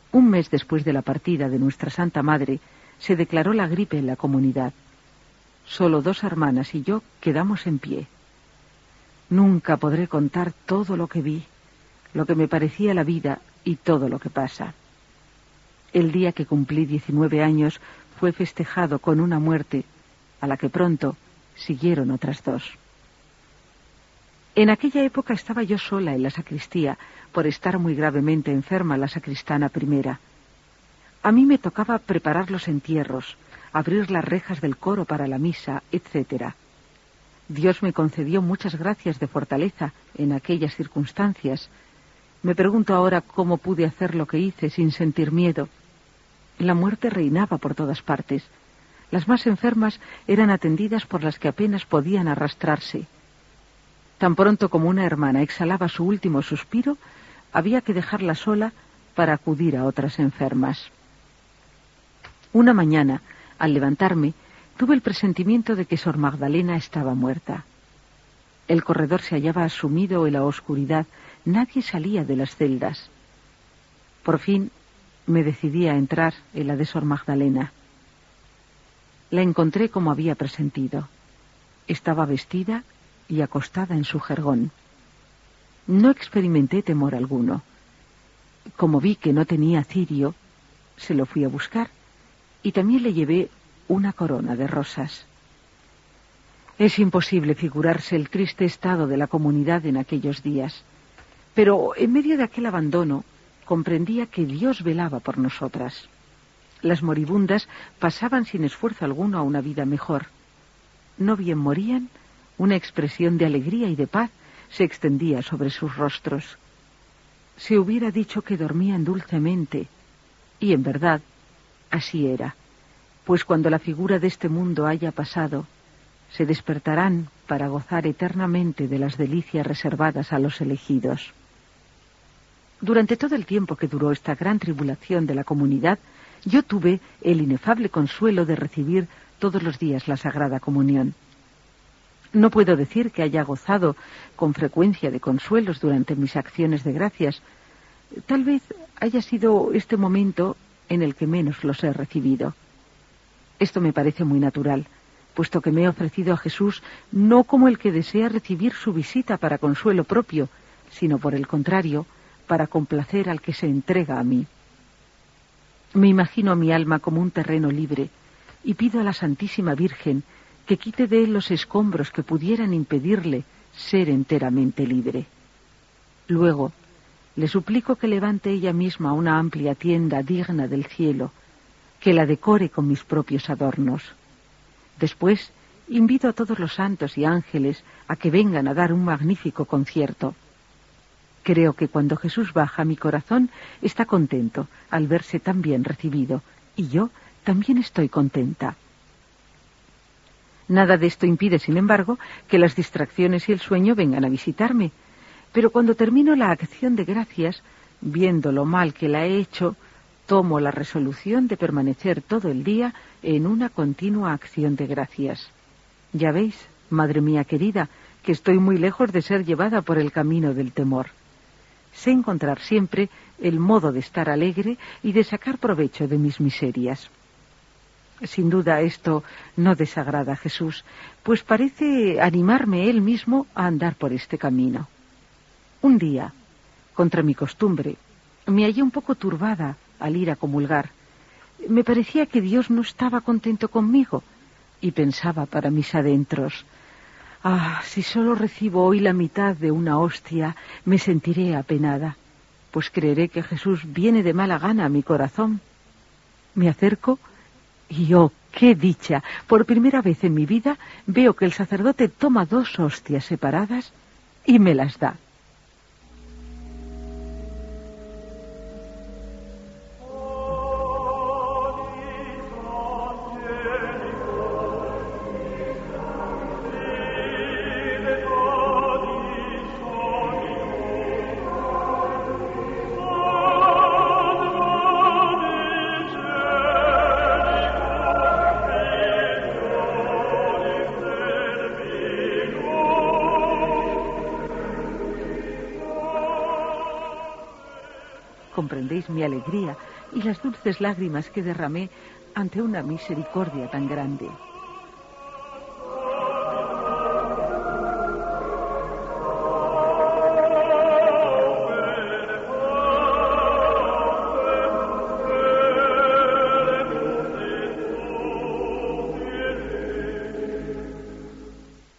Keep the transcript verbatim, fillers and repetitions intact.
Un mes después de la partida de nuestra Santa Madre, se declaró la gripe en la comunidad. Solo dos hermanas y yo quedamos en pie. Nunca podré contar todo lo que vi, lo que me parecía la vida y todo lo que pasa. El día que cumplí diecinueve años fue festejado con una muerte, a la que pronto siguieron otras dos. En aquella época estaba yo sola en la sacristía, por estar muy gravemente enferma la sacristana primera. A mí me tocaba preparar los entierros, abrir las rejas del coro para la misa, etcétera. Dios me concedió muchas gracias de fortaleza en aquellas circunstancias. Me pregunto ahora cómo pude hacer lo que hice sin sentir miedo. La muerte reinaba por todas partes. Las más enfermas eran atendidas por las que apenas podían arrastrarse. Tan pronto como una hermana exhalaba su último suspiro, había que dejarla sola para acudir a otras enfermas. Una mañana, al levantarme, tuve el presentimiento de que Sor Magdalena estaba muerta. El corredor se hallaba sumido en la oscuridad, nadie salía de las celdas. Por fin me decidí a entrar en la de Sor Magdalena. La encontré como había presentido. Estaba vestida y acostada en su jergón. No experimenté temor alguno. Como vi que no tenía cirio, se lo fui a buscar y también le llevé una corona de rosas. Es imposible figurarse el triste estado de la comunidad en aquellos días, pero en medio de aquel abandono comprendía que Dios velaba por nosotras. Las moribundas pasaban sin esfuerzo alguno a una vida mejor. No bien morían, una expresión de alegría y de paz se extendía sobre sus rostros. Se hubiera dicho que dormían dulcemente, y en verdad así era, pues cuando la figura de este mundo haya pasado, se despertarán para gozar eternamente de las delicias reservadas a los elegidos. Durante todo el tiempo que duró esta gran tribulación de la comunidad, yo tuve el inefable consuelo de recibir todos los días la Sagrada Comunión. No puedo decir que haya gozado con frecuencia de consuelos durante mis acciones de gracias. Tal vez haya sido este momento en el que menos los he recibido. Esto me parece muy natural, puesto que me he ofrecido a Jesús no como el que desea recibir su visita para consuelo propio, sino por el contrario, para complacer al que se entrega a mí. Me imagino a mi alma como un terreno libre y pido a la Santísima Virgen que quite de él los escombros que pudieran impedirle ser enteramente libre. Luego, le suplico que levante ella misma una amplia tienda digna del cielo, que la decore con mis propios adornos. Después, invito a todos los santos y ángeles a que vengan a dar un magnífico concierto. Creo que cuando Jesús baja, mi corazón está contento al verse tan bien recibido, y yo también estoy contenta. Nada de esto impide, sin embargo, que las distracciones y el sueño vengan a visitarme, pero cuando termino la acción de gracias, viendo lo mal que la he hecho, tomo la resolución de permanecer todo el día en una continua acción de gracias. Ya veis, madre mía querida, que estoy muy lejos de ser llevada por el camino del temor. Sé encontrar siempre el modo de estar alegre y de sacar provecho de mis miserias. Sin duda esto no desagrada a Jesús, pues parece animarme él mismo a andar por este camino. Un día, contra mi costumbre, me hallé un poco turbada al ir a comulgar. Me parecía que Dios no estaba contento conmigo y pensaba para mis adentros: ah, si solo recibo hoy la mitad de una hostia, me sentiré apenada, pues creeré que Jesús viene de mala gana a mi corazón. Me acerco y ¡oh, qué dicha! Por primera vez en mi vida veo que el sacerdote toma dos hostias separadas y me las da. comprendéis mi alegría y las dulces lágrimas que derramé ante una misericordia tan grande.